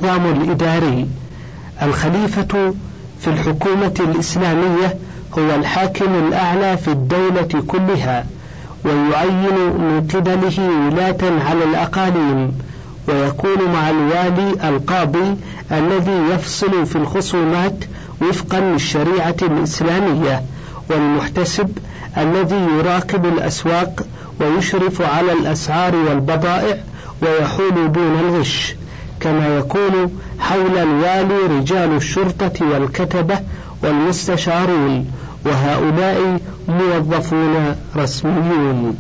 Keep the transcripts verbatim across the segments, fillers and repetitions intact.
النظام الإداري. الخليفة في الحكومة الإسلامية هو الحاكم الأعلى في الدولة كلها، ويعين من قبله ولاة على الأقاليم، ويكون مع الوالي القاضي الذي يفصل في الخصومات وفقا للشريعة الإسلامية، والمحتسب الذي يراقب الأسواق ويشرف على الأسعار والبضائع ويحول دون الغش. كما يكون حول الوالي رجال الشرطة والكتبة والمستشارون، وهؤلاء موظفون رسميون.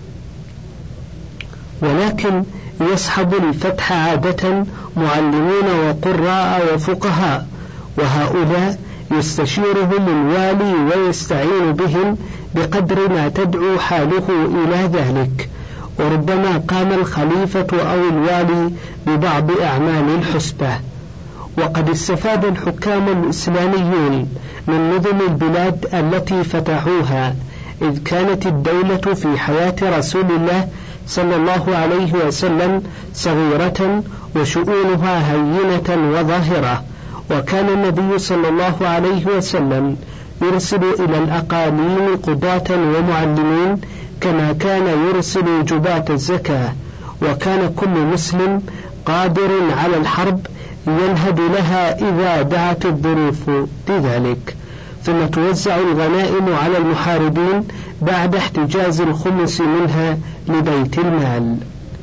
ولكن يصحب الفتح عادة معلمون وقراء وفقهاء، وهؤلاء يستشيرهم الوالي ويستعين بهم بقدر ما تدعو حاله إلى ذلك. وربما قام الخليفة أو الوالي ببعض أعمال الحسبة. وقد استفاد الحكام الإسلاميون من نظم البلاد التي فتحوها، إذ كانت الدولة في حياة رسول الله صلى الله عليه وسلم صغيرة وشؤونها هينة وظاهرة، وكان النبي صلى الله عليه وسلم يرسل إلى الأقاليم قضاة ومعلمين، كما كان يرسل جباة الزكاة، وكان كل مسلم قادر على الحرب ينهد لها إذا دعت الظروف لذلك. ثم توزع الغنائم على المحاربين بعد احتجاز الخمس منها لبيت المال.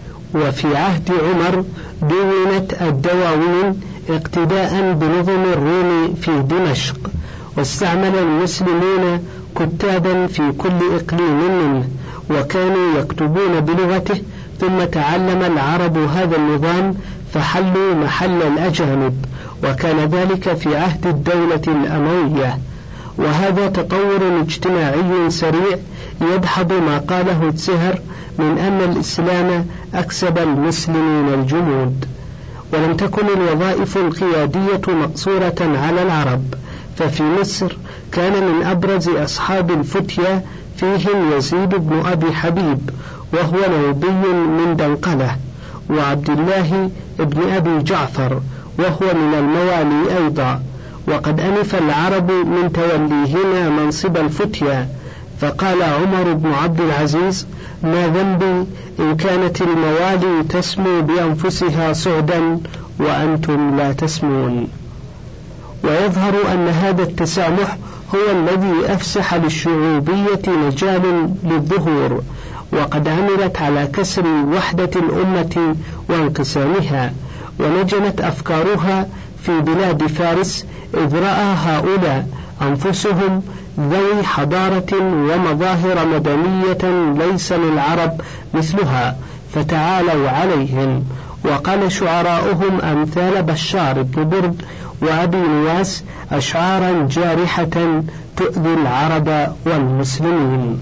وفي عهد عمر دونت الدواوين اقتداء بنظم الروم في دمشق، واستعمل المسلمون كتابا في كل إقليم منه، وكانوا يكتبون بلغته، ثم تعلم العرب هذا النظام فحلوا محل الأجانب، وكان ذلك في عهد الدولة الأموية. وهذا تطور اجتماعي سريع يدحض ما قاله الزهر من أن الإسلام أكسب المسلمين الجمود. ولم تكن الوظائف القيادية مقصورة على العرب، ففي مصر كان من أبرز أصحاب الفتية فيهم يزيد بن أبي حبيب، وهو نوبي من دنقلة، وعبد الله بن أبي جعفر، وهو من الموالي أيضا. وقد أنف العرب من توليهما منصب الفتية، فقال عمر بن عبد العزيز: ما ذنبي إن كانت الموالي تسمو بأنفسها صعدا وأنتم لا تسمون. ويظهر أن هذا التسامح هو الذي أفسح للشعوبية مجال للظهور، وقد عملت على كسر وحدة الأمة وانقسامها، ونجمت أفكارها في بلاد فارس، إذ رأى هؤلاء أنفسهم ذوي حضارة ومظاهر مدنية ليس للعرب مثلها، فتعالوا عليهم. وقال شعراؤهم أمثال بشار بن برد وأبي نواس أشعارا جارحة تؤذي العرب والمسلمين.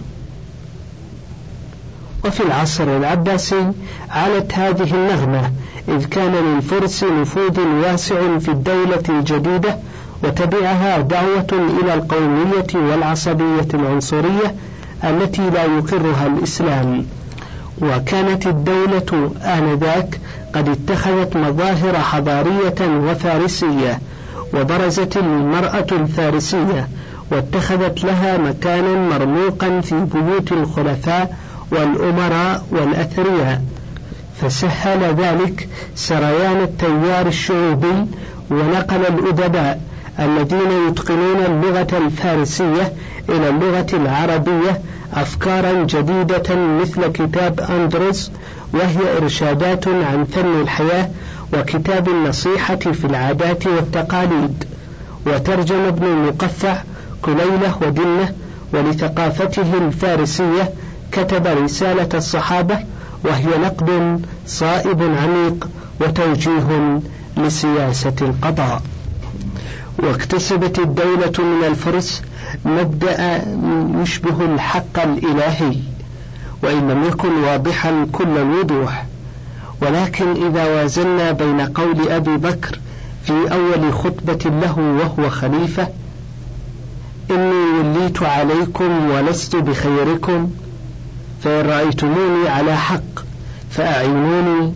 وفي العصر العباسي علت هذه النغمة، إذ كان للفرس نفوذ واسع في الدولة الجديدة، وتبعها دعوة إلى القومية والعصبية العنصرية التي لا يقرها الإسلام. وكانت الدولة آنذاك قد اتخذت مظاهر حضارية وفارسية، وبرزت المرأة الفارسية، واتخذت لها مكانا مرموقا في بيوت الخلفاء والأمراء والأثرياء، فسهل ذلك سريان التيار الشعوبي، ونقل الأدباء الذين يتقنون اللغة الفارسية إلى اللغة العربية أفكارا جديدة مثل كتاب أندروس، وهي إرشادات عن فن الحياة، وكتاب النصيحة في العادات والتقاليد. وترجم ابن المقفع كليلة ودنة، ولثقافته الفارسية كتب رسالة الصحابة، وهي نقد صائب عميق وتوجيه لسياسة القضاء. واكتسبت الدولة من الفرس مبدأ يشبه الحق الإلهي، وإن لم يكن واضحا كل الوضوح. ولكن إذا وازلنا بين قول أبي بكر في أول خطبة له وهو خليفة: إني وليت عليكم ولست بخيركم، فإن رأيتموني على حق فأعينوني،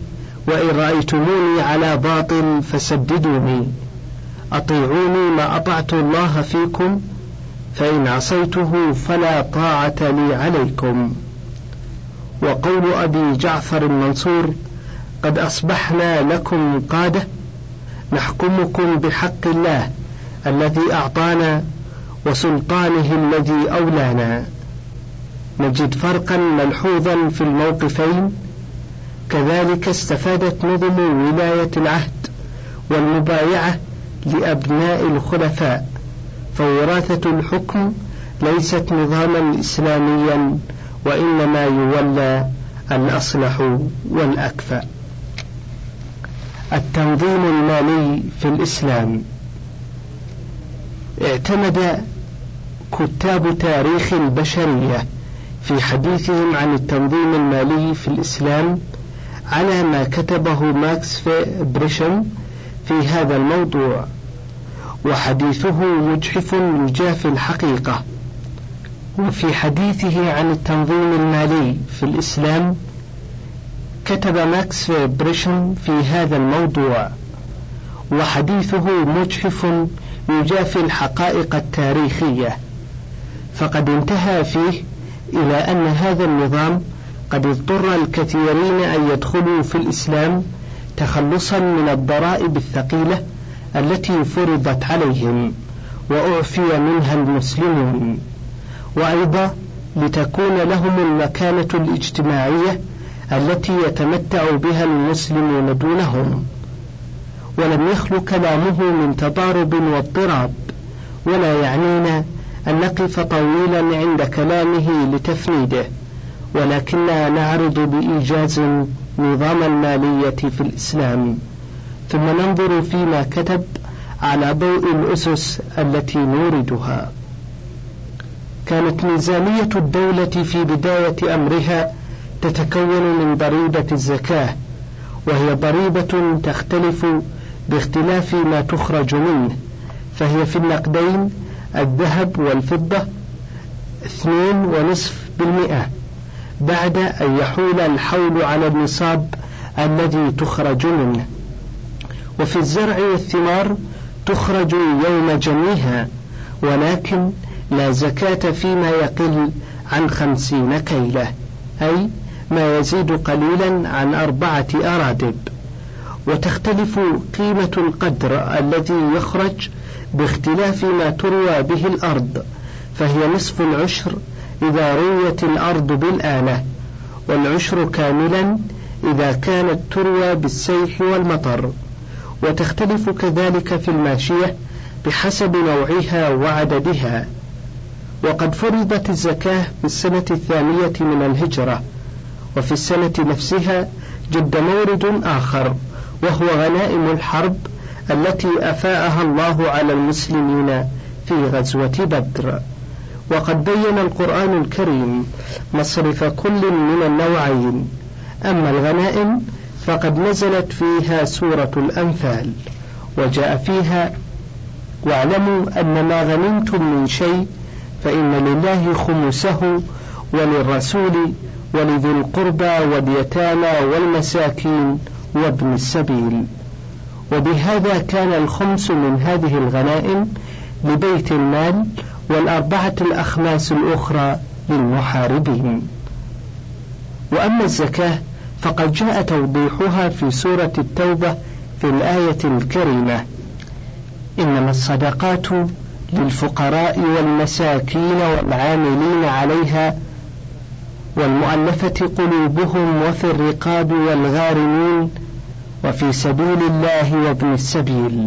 وإن رأيتموني على باطل فسددوني، أطيعوني ما أطعت الله فيكم، فإن عصيته فلا طاعة لي عليكم. وقول أبي جعفر المنصور: قد أصبحنا لكم قادة نحكمكم بحق الله الذي أعطانا وسلطانه الذي أولانا. نجد فرقا ملحوظا في الموقفين. كذلك استفادت نظم ولاية العهد والمبايعة لأبناء الخلفاء، فوراثة الحكم ليست نظاما إسلاميا، وإنما يولى الأصلح والأكفأ. التنظيم المالي في الإسلام. اعتمد كتاب تاريخ البشرية في حديثهم عن التنظيم المالي في الإسلام على ما كتبه ماكس بريشن في هذا الموضوع، وحديثه مجحف يجافي الحقيقة. وفي حديثه عن التنظيم المالي في الإسلام كتب ماكس بريشن في هذا الموضوع وحديثه مجحف يجافي الحقائق التاريخية، فقد انتهى فيه إلى أن هذا النظام قد اضطر الكثيرين أن يدخلوا في الإسلام تخلصا من الضرائب الثقيلة التي فرضت عليهم وأعفي منها المسلمون، وأيضا لتكون لهم المكانة الاجتماعية التي يتمتع بها المسلمون دونهم. ولم يخل كلامه من تضارب واضطراب، ولا يعنينا أن نقف طويلا عند كلامه لتفنيده، ولكننا نعرض بإيجاز نظام المالية في الإسلام، ثم ننظر فيما كتب على ضوء الأسس التي نوردها. كانت ميزانية الدولة في بداية أمرها تتكون من ضريبة الزكاة، وهي ضريبة تختلف باختلاف ما تخرج منه، فهي في النقدين الذهب والفضة اثنين ونصف بالمئة بعد أن يحول الحول على النصاب الذي تخرج منه. وفي الزرع والثمار تخرج يوم جنيها، ولكن لا زكاة فيما يقل عن خمسين كيلة، أي ما يزيد قليلا عن أربعة أرادب. وتختلف قيمة القدر الذي يخرج باختلاف ما تروى به الأرض، فهي نصف العشر إذا رويت الأرض بالآلة، والعشر كاملا إذا كانت تروى بالسيح والمطر. وتختلف كذلك في الماشية بحسب نوعها وعددها. وقد فرضت الزكاة في السنة الثانية من الهجرة، وفي السنة نفسها جد مورد آخر، وهو غنائم الحرب التي أفاءها الله على المسلمين في غزوة بدر. وقد بين القرآن الكريم مصرف كل من النوعين. أما الغنائم فقد نزلت فيها سورة الأنفال، وجاء فيها: واعلموا أن ما غنمتم من شيء فإن لله خمسه وللرسول ولذي القربى واليتامى والمساكين وابن السبيل. وبهذا كان الخمس من هذه الغنائم لبيت المال، والأربعة الأخماس الأخرى للمحاربين. وأما الزكاة فقد جاء توضيحها في سورة التوبة في الآية الكريمة: إنما الصدقات للفقراء والمساكين والعاملين عليها والمؤلفة قلوبهم وفي الرقاب والغارمين وفي سبيل الله وابن السبيل.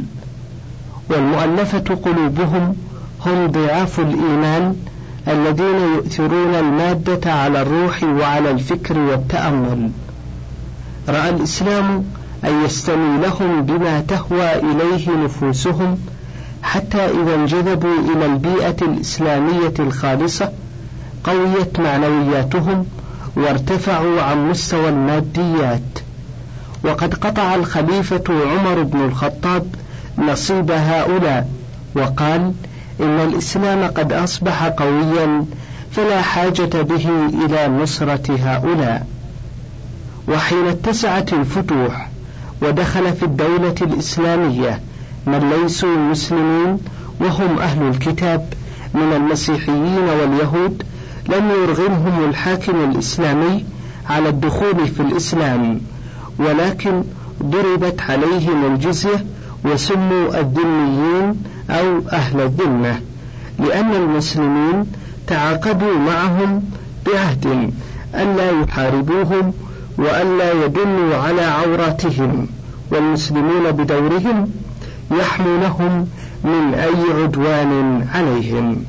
والمؤلفة قلوبهم هم ضعاف الإيمان الذين يؤثرون المادة على الروح وعلى الفكر والتأمل. رأى الإسلام أن يستميلهم بما تهوى إليه نفوسهم، حتى إذا انجذبوا إلى البيئة الإسلامية الخالصة قويت معنوياتهم وارتفعوا عن مستوى الماديات. وقد قطع الخليفة عمر بن الخطاب نصيب هؤلاء، وقال: إن الإسلام قد أصبح قويا فلا حاجة به إلى نصرة هؤلاء. وحين اتسعت الفتوح ودخل في الدولة الإسلامية من ليسوا مسلمين وهم أهل الكتاب من المسيحيين واليهود، لم يرغمهم الحاكم الإسلامي على الدخول في الإسلام، ولكن ضربت عليهم الجزية وسموا الذميين أو أهل الذمة، لأن المسلمين تعاقدوا معهم بعهد ألا يحاربوهم وألا يدلوا على عوراتهم، والمسلمون بدورهم يحمونهم من أي عدوان عليهم.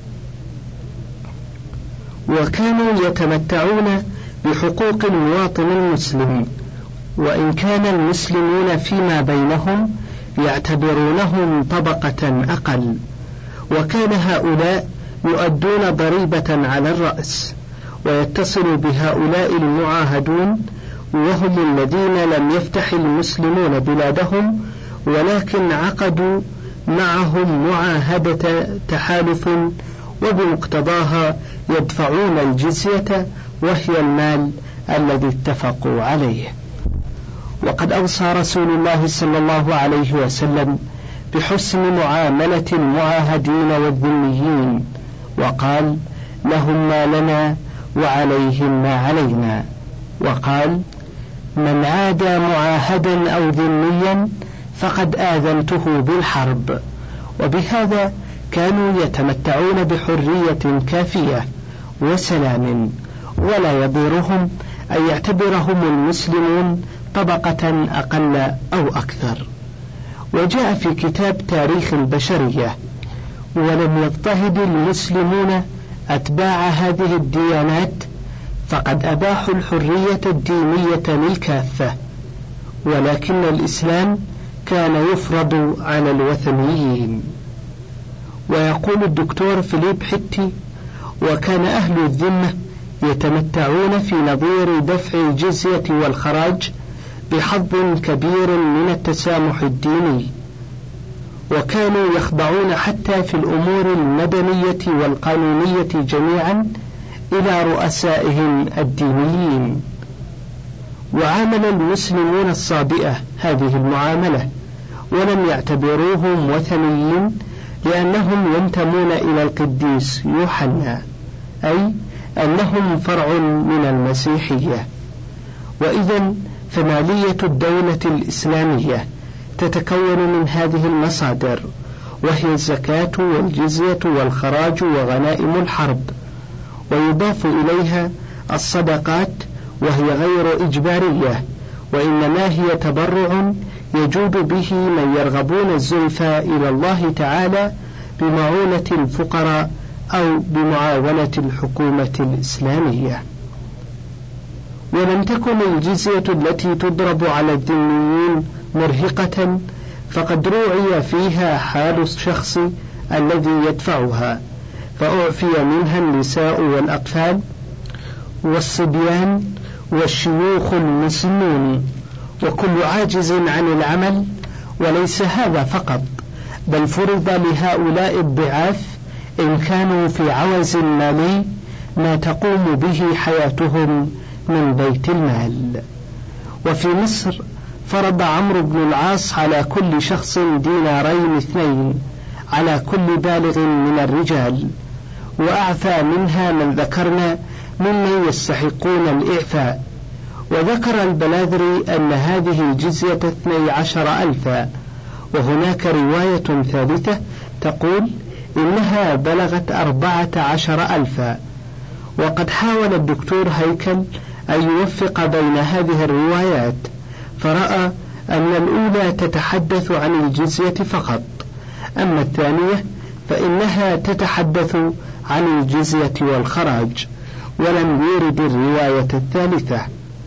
وكانوا يتمتعون بحقوق المواطن المسلم، وإن كان المسلمون فيما بينهم يعتبرونهم طبقة أقل، وكان هؤلاء يؤدون ضريبة على الرأس، ويتصل بهؤلاء المعاهدون وهم الذين لم يفتح المسلمون بلادهم، ولكن عقدوا معهم معاهدة تحالف، وبمقتضاها يدفعون الجزية وهي المال الذي اتفقوا عليه. وقد أوصى رسول الله صلى الله عليه وسلم بحسن معاملة المعاهدين والذميين، وقال: لهم ما لنا وعليهم ما علينا. وقال: من عادى معاهدا أو ذميا فقد آذنته بالحرب. وبهذا كانوا يتمتعون بحرية كافية وسلام، ولا يضيرهم أن يعتبرهم المسلمون طبقة أقل أو أكثر. وجاء في كتاب تاريخ البشرية: ولم يضطهد المسلمون أتباع هذه الديانات فقد أباحوا الحرية الدينية للكافة، ولكن الإسلام كان يفرض على الوثنيين. ويقول الدكتور فيليب حتي: وكان أهل الذمة يتمتعون في نظير دفع الجزية والخراج بحظ كبير من التسامح الديني، وكانوا يخضعون حتى في الأمور المدنية والقانونية جميعا إلى رؤسائهم الدينيين. وعامل المسلمون الصابئة هذه المعاملة، ولم يعتبروهم وثنيين، لأنهم ينتمون إلى القديس يوحنا، أي أنهم فرع من المسيحية. وإذن فمالية الدولة الإسلامية تتكون من هذه المصادر، وهي الزكاة والجزية والخراج وغنائم الحرب، ويضاف إليها الصدقات وهي غير إجبارية، وإنما هي تبرع يجود به من يرغبون الزلفى إلى الله تعالى بمعونة الفقراء أو بمعاونة الحكومة الإسلامية. ولم تكن الجزية التي تضرب على الذميين مرهقة، فقد روعي فيها حال الشخص الذي يدفعها، فأعفي منها النساء والأطفال والصبيان والشيوخ المسنون وكل عاجز عن العمل. وليس هذا فقط، بل فرض لهؤلاء الضعاف إن كانوا في عوز مالي ما تقوم به حياتهم من بيت المال. وفي مصر فرض عمرو بن العاص على كل شخص دينارين اثنين على كل بالغ من الرجال، وأعفى منها من ذكرنا ممن يستحقون الإعفاء. وذكر البلاذري أن هذه الجزية اثني عشر ألفا، وهناك رواية ثالثة تقول إنها بلغت أربعة عشر ألفا. وقد حاول الدكتور هيكل أن يوفق بين هذه الروايات، فرأى أن الأولى تتحدث عن الجزية فقط، أما الثانية فإنها تتحدث عن الجزية والخراج، ولم يرد الرواية الثالثة.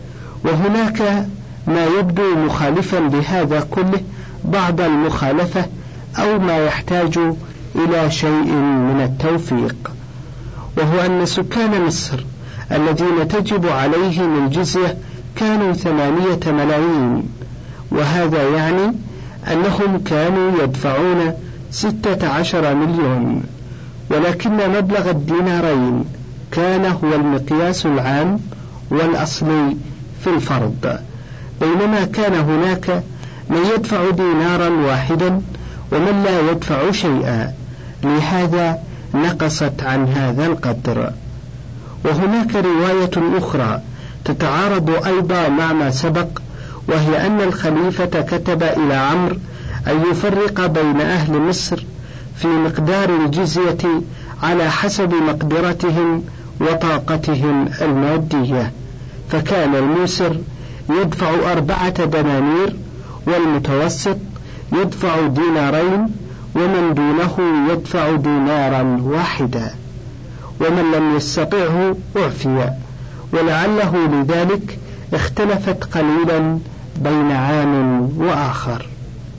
وهناك ما يبدو مخالفا لهذا كله بعض المخالفة، أو ما يحتاج إلى شيء من التوفيق، وهو أن سكان مصر الذين تجب عليهم الجزية كانوا ثمانية ملايين، وهذا يعني أنهم كانوا يدفعون ستة عشر مليون، ولكن مبلغ الدينارين كان هو المقياس العام والأصلي في الفرض، بينما كان هناك من يدفع دينارا واحدا ومن لا يدفع شيئا، لهذا نقصت عن هذا القدر. وهناك رواية أخرى تتعارض أيضا مع ما سبق، وهي أن الخليفة كتب إلى عمرو أن يفرق بين أهل مصر في مقدار الجزية على حسب مقدرتهم وطاقتهم المادية، فكان الموسر يدفع أربعة دنانير، والمتوسط يدفع دينارين، ومن دونه يدفع دينارا واحدا، ومن لم يستطعه أعفي. ولعله لذلك اختلفت قليلا بين عام وآخر.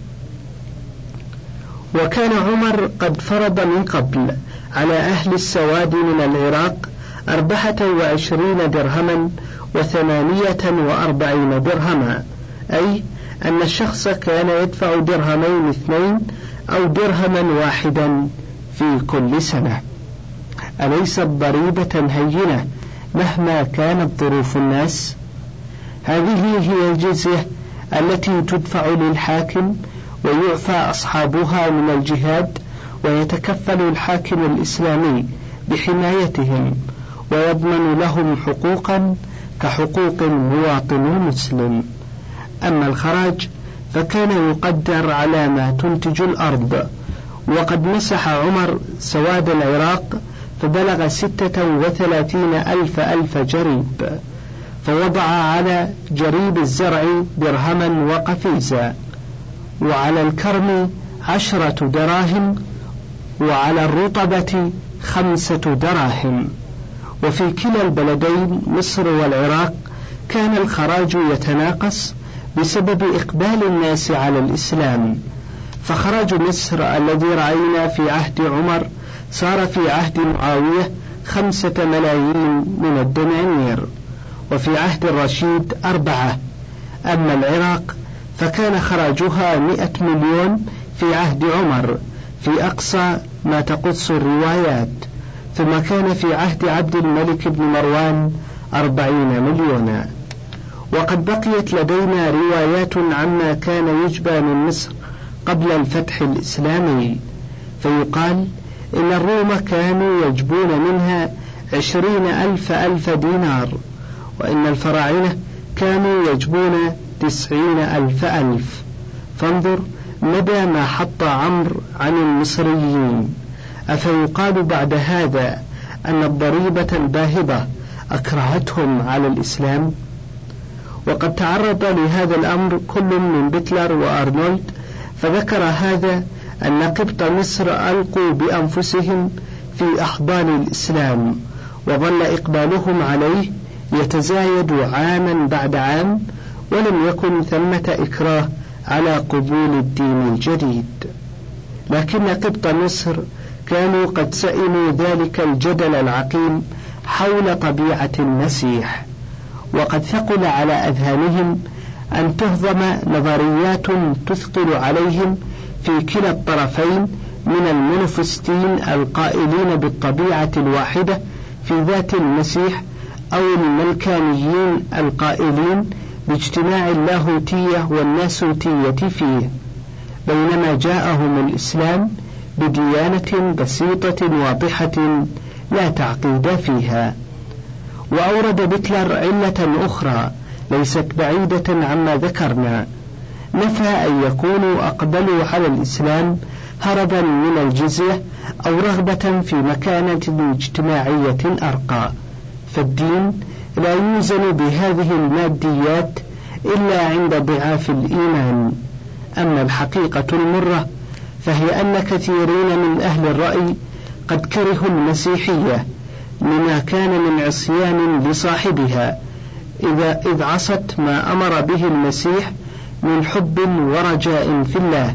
وكان عمر قد فرض من قبل على أهل السواد من العراق أربعة وعشرين درهما وثمانية وأربعين درهما، أي أن الشخص كان يدفع درهمين اثنين أو درهما واحدا في كل سنة. أليست ضريبة هينة مهما كانت ظروف الناس؟ هذه هي الجزية التي تدفع للحاكم ويعفى أصحابها من الجهاد، ويتكفل الحاكم الإسلامي بحمايتهم ويضمن لهم حقوقا كحقوق المواطن المسلم. أما الخراج فكان يقدر على ما تنتج الأرض، وقد مسح عمر سواد العراق فبلغ ستة وثلاثين ألف ألف جريب، فوضع على جريب الزرع درهما وقفيزا، وعلى الكرم عشرة دراهم، وعلى الرطبة خمسة دراهم. وفي كلا البلدين مصر والعراق كان الخراج يتناقص بسبب إقبال الناس على الإسلام، فخراج مصر الذي رأينا في عهد عمر صار في عهد معاوية خمسة ملايين من الدنانير، وفي عهد الرشيد أربعة. أما العراق فكان خراجها مئة مليون في عهد عمر في أقصى ما تقص الروايات، ثم كان في عهد عبد الملك بن مروان أربعين مليونا. وقد بقيت لدينا روايات عما كان يجبى من مصر قبل الفتح الإسلامي، فيقال إن الروم كانوا يجبون منها عشرين ألف ألف دينار، وإن الفراعنة كانوا يجبون تسعين ألف ألف. فانظر مدى ما حط عمرو عن المصريين. أفيقال بعد هذا أن الضريبة الباهظة أكرهتهم على الإسلام؟ وقد تعرض لهذا الأمر كل من بيتلر وأرنولد، فذكر هذا أن قبط مصر ألقوا بأنفسهم في أحضان الإسلام، وظل إقبالهم عليه يتزايد عاما بعد عام، ولم يكن ثمة إكراه على قبول الدين الجديد. لكن قبط مصر كانوا قد سئموا ذلك الجدل العقيم حول طبيعة المسيح، وقد ثقل على أذهانهم أن تهضم نظريات تثقل عليهم في كلا الطرفين من المنفستين القائلين بالطبيعة الواحدة في ذات المسيح، أو الملكانيين القائلين باجتماع اللاهوتية والناسوتية فيه، بينما جاءهم الإسلام بديانة بسيطة واضحة لا تعقيد فيها. وأورد بيتلر علة أخرى ليست بعيدة عما ذكرنا، نفى أن يكونوا أقبلوا على الإسلام هربا من الجزية أو رغبة في مكانة اجتماعية أرقى، فالدين لا يوزن بهذه الماديات إلا عند ضعاف الإيمان. أما الحقيقة المرة فهي أن كثيرين من أهل الرأي قد كرهوا المسيحية لما كان من عصيان لصاحبها إذا إذ عصت ما أمر به المسيح من حب ورجاء في الله،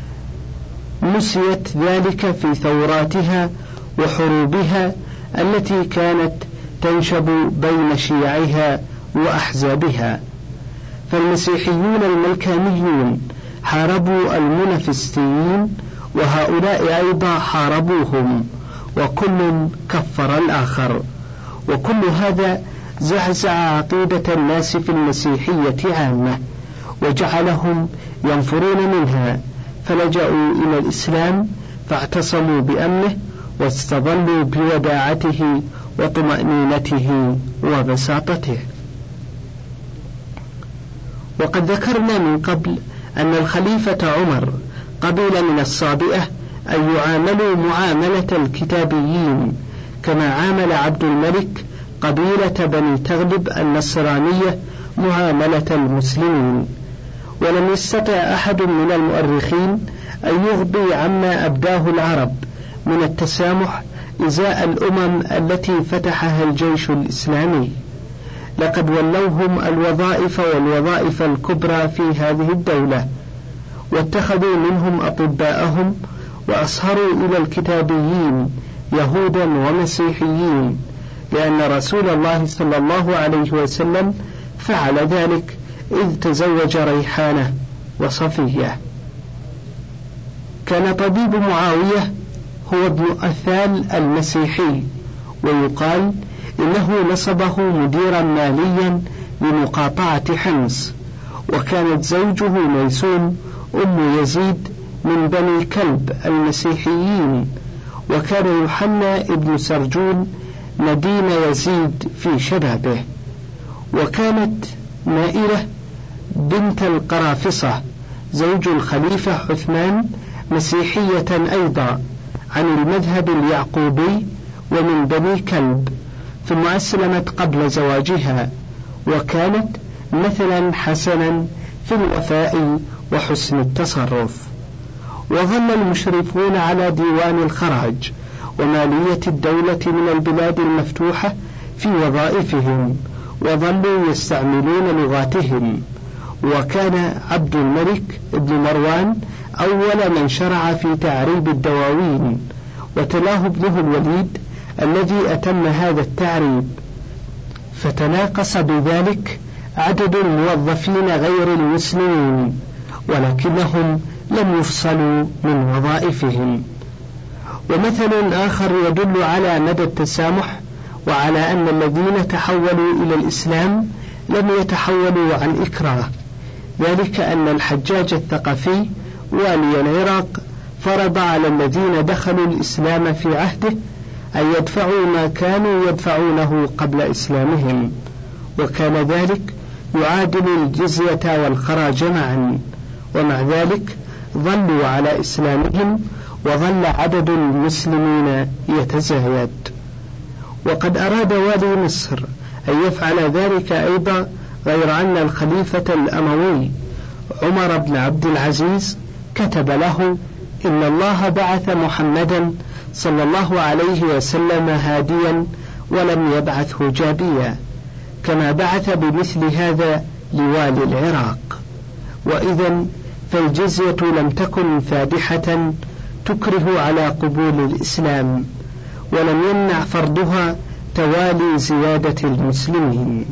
نسيت ذلك في ثوراتها وحروبها التي كانت تنشب بين شيعها وأحزابها. فالمسيحيون الملكانيون حاربوا المنفستيين، وهؤلاء أيضا حاربوهم، وكل كفر الآخر، وكل هذا زعزع عقيدة الناس في المسيحية عامة، وجعلهم ينفرون منها، فلجأوا إلى الإسلام فاعتصموا بأمنه واستظلوا بوداعته وطمأنينته وبساطته. وقد ذكرنا من قبل أن الخليفة عمر قبل من الصابئة أن يعاملوا معاملة الكتابيين كما عامل عبد الملك قبيلة بني تغلب النصرانية معاملة المسلمين. ولم يستطع أحد من المؤرخين أن يغضي عما أبداه العرب من التسامح إزاء الأمم التي فتحها الجيش الإسلامي. لقد ولوهم الوظائف والوظائف الكبرى في هذه الدولة، واتخذوا منهم أطباءهم، وأصهروا إلى الكتابيين يهودا ومسيحيين، لأن رسول الله صلى الله عليه وسلم فعل ذلك إذ تزوج ريحانة وصفية. كان طبيب معاوية هو ابن أثال المسيحي، ويقال إنه نصبه مديرا ماليا لمقاطعة حمص. وكانت زوجه ميسون أم يزيد من بني كلب المسيحيين، وكان يوحنا ابن سرجون نديم يزيد في شبابه. وكانت نائلة بنت القرافصة زوج الخليفة عثمان مسيحية أيضا عن المذهب اليعقوبي ومن بني كلب، ثم أسلمت قبل زواجها، وكانت مثلا حسنا في الوفاء وحسن التصرف. وظل المشرفون على ديوان الخراج ومالية الدولة من البلاد المفتوحة في وظائفهم، وظلوا يستعملون لغاتهم. وكان عبد الملك ابن مروان أول من شرع في تعريب الدواوين، وتلاه ابنه الوليد الذي أتم هذا التعريب، فتناقص بذلك عدد الموظفين غير المسلمين، ولكنهم لم يفصلوا من وظائفهم. ومثل آخر يدل على مدى التسامح وعلى أن الذين تحولوا إلى الإسلام لم يتحولوا عن إكراه، ذلك أن الحجاج الثقفي والي العراق فرض على الذين دخلوا الإسلام في عهده أن يدفعوا ما كانوا يدفعونه قبل إسلامهم، وكان ذلك يعادل الجزية والخراج معا، ومع ذلك ظلوا على إسلامهم، وظل عدد المسلمين يتزايد. وقد أراد والي مصر أن يفعل ذلك أيضا، غير أن الخليفة الأموي عمر بن عبد العزيز كتب له: إن الله بعث محمدا صلى الله عليه وسلم هاديا ولم يبعثه جابيا، كما بعث بمثل هذا لوالي العراق. وإذا فالجزية لم تكن فادحة تكره على قبول الإسلام، ولم يمنع فرضها توالي زيادة المسلمين.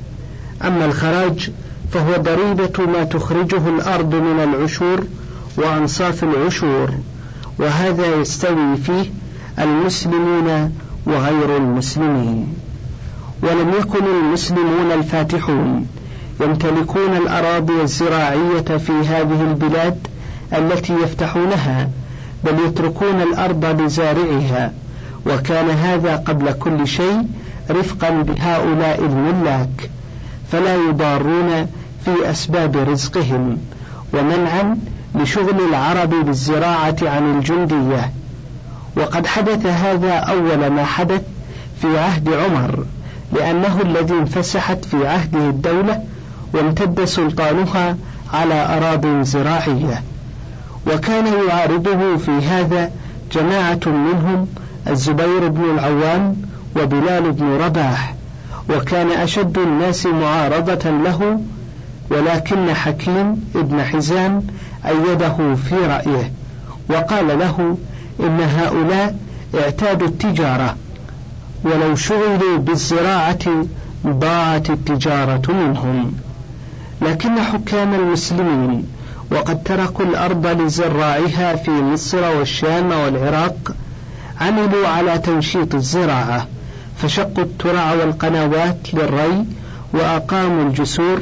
أما الخراج فهو ضريبة ما تخرجه الأرض من العشور وأنصاف العشور، وهذا يستوي فيه المسلمون وغير المسلمين. ولم يكن المسلمون الفاتحون يمتلكون الأراضي الزراعية في هذه البلاد التي يفتحونها، بل يتركون الأرض لزارعها، وكان هذا قبل كل شيء رفقا بهؤلاء الملاك، فلا يضارون في أسباب رزقهم، ومنعا لشغل العرب بالزراعة عن الجندية. وقد حدث هذا أول ما حدث في عهد عمر، لأنه الذي انفسحت في عهده الدولة وامتد سلطانها على أراضٍ زراعية. وكان يعارضه في هذا جماعة منهم الزبير بن العوام وبلال بن رباح، وكان أشد الناس معارضة له، ولكن حكيم ابن حزام أيده في رأيه، وقال له: إن هؤلاء اعتادوا التجارة، ولو شغلوا بالزراعة ضاعت التجارة منهم. لكن حكام المسلمين وقد تركوا الأرض لزراعها في مصر والشام والعراق عملوا على تنشيط الزراعة، فشقوا الترع والقنوات للري، وأقاموا الجسور،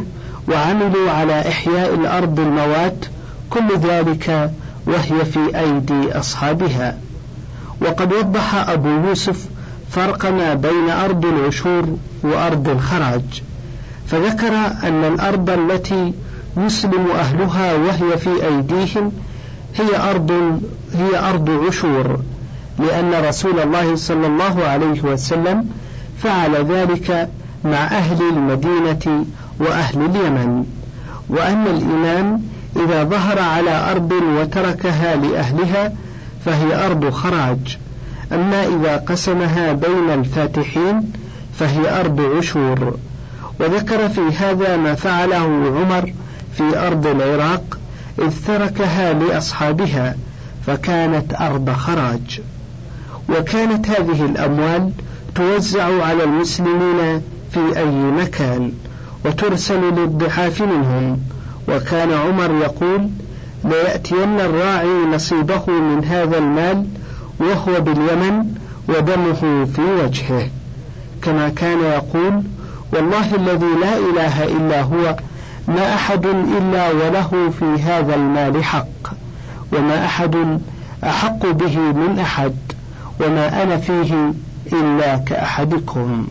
وعملوا على إحياء الأرض الموات، كل ذلك وهي في أيدي أصحابها. وقد وضح أبو يوسف فرق ما بين أرض العشور وأرض الخراج، فذكر أن الأرض التي يسلم أهلها وهي في أيديهم هي أرض هي أرض عشور، لأن رسول الله صلى الله عليه وسلم فعل ذلك مع أهل المدينة وأهل اليمن، وأن الإمام إذا ظهر على أرض وتركها لأهلها فهي أرض خراج، أما إذا قسمها بين الفاتحين فهي أرض عشور. وذكر في هذا ما فعله عمر في أرض العراق إذ تركها لأصحابها فكانت أرض خراج. وكانت هذه الأموال توزع على المسلمين في أي مكان وترسل للضعاف منهم، وكان عمر يقول: ليأتين الراعي نصيبه من هذا المال وهو باليمن ودمه في وجهه، كما كان يقول: والله الذي لا إله إلا هو ما أحد إلا وله في هذا المال حق، وما أحد أحق به من أحد، وما أنا فيه إلا كأحدكم.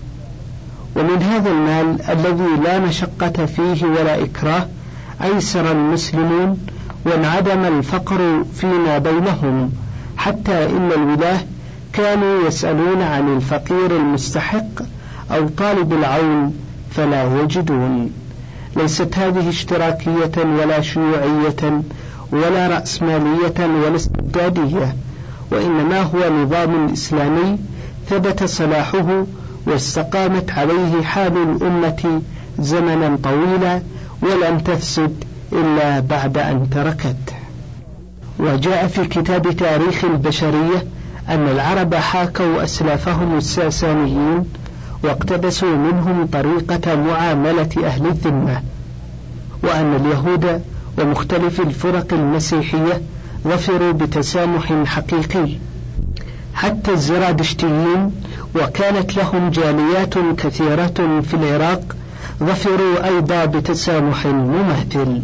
ومن هذا المال الذي لا مشقة فيه ولا إكراه أيسر المسلمون وانعدم الفقر فيما بينهم، حتى إن الولاه كانوا يسألون عن الفقير المستحق أو طالب العون فلا يجدون. ليست هذه اشتراكية ولا شيوعية ولا رأسمالية ولا استبدادية، وإنما هو نظام إسلامي ثبت صلاحه واستقامت عليه حال الأمة زمنا طويلا ولم تفسد إلا بعد أن تركته. وجاء في كتاب تاريخ البشرية أن العرب حاكوا أسلافهم الساسانيين واقتبسوا منهم طريقة معاملة أهل الذمة، وأن اليهود ومختلف الفرق المسيحية ظفروا بتسامح حقيقي، حتى الزرادشتيين وكانت لهم جاليات كثيرة في العراق ظفروا أيضا بتسامح مماثل.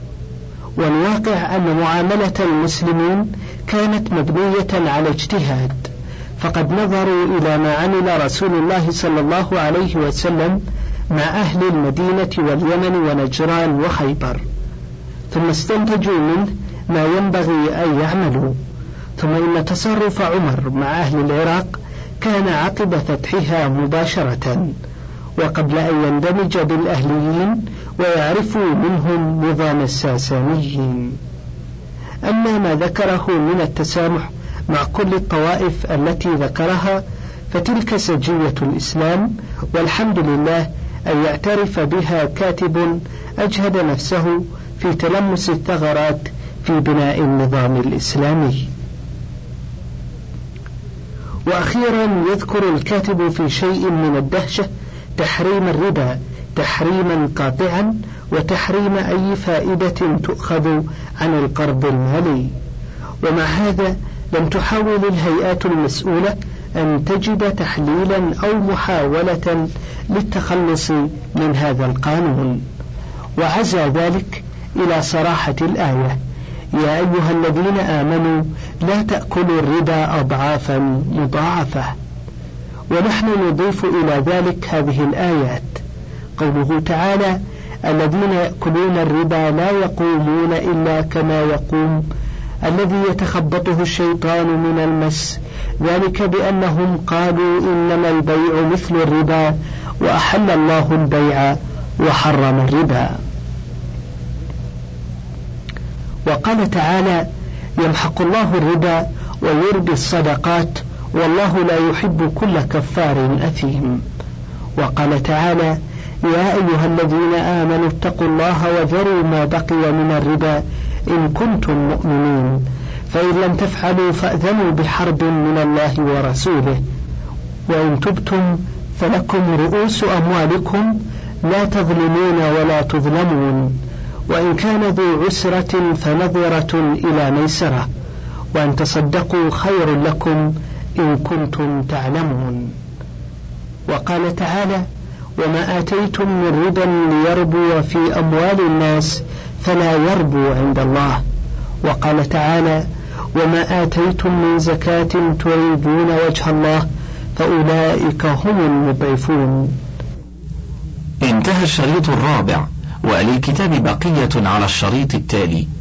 والواقع أن معاملة المسلمين كانت مبنية على اجتهاد، فقد نظروا إلى ما عمل رسول الله صلى الله عليه وسلم مع أهل المدينة واليمن ونجران وخيبر، ثم استنتجوا منه ما ينبغي أن يعملوا. ثم إن تصرف عمر مع أهل العراق كان عقب فتحها مباشرة وقبل أن يندمج بالأهليين ويعرفوا منهم نظام الساسانيين. أما ما ذكره من التسامح مع كل الطوائف التي ذكرها فتلك سجية الإسلام، والحمد لله أن يعترف بها كاتب أجهد نفسه في تلمس الثغرات في بناء النظام الإسلامي. وأخيرا يذكر الكاتب في شيء من الدهشة تحريم الربا تحريما قاطعا، وتحريم أي فائدة تؤخذ عن القرض المالي. ومع هذا لم تحاول الهيئات المسؤولة أن تجد تحليلا أو محاولة للتخلص من هذا القانون، وعزى ذلك إلى صراحة الآية: يا أيها الذين آمنوا لا تأكلوا الربا أضعافا مضاعفة. ونحن نضيف إلى ذلك هذه الآيات: قوله تعالى: الذين يأكلون الربا لا يقومون إلا كما يقوم الذي يتخبطه الشيطان من المس، ذلك بأنهم قالوا إنما البيع مثل الربا وأحل الله البيع وحرم الربا. وقال تعالى: يمحق الله الربا ويربي الصدقات والله لا يحب كل كفار أثيم. وقال تعالى: يا أيها الذين آمنوا اتقوا الله وذروا ما بقي من الربا إن كنتم مؤمنين، فإن لم تفعلوا فأذنوا بحرب من الله ورسوله، وإن تبتم فلكم رؤوس أموالكم لا تظلمون ولا تظلمون، وإن كان ذو عسرة فنظرة إلى ميسرة، وأن تصدقوا خير لكم إن كنتم تعلمون. وقال تعالى: وما آتيتم من ربا ليربو في أموال الناس فلا يربو عند الله. وقال تعالى: وما آتيتم من زكاة تريدون وجه الله فأولئك هم المضعفون. انتهى الشريط الرابع، وللكتاب بقية على الشريط التالي.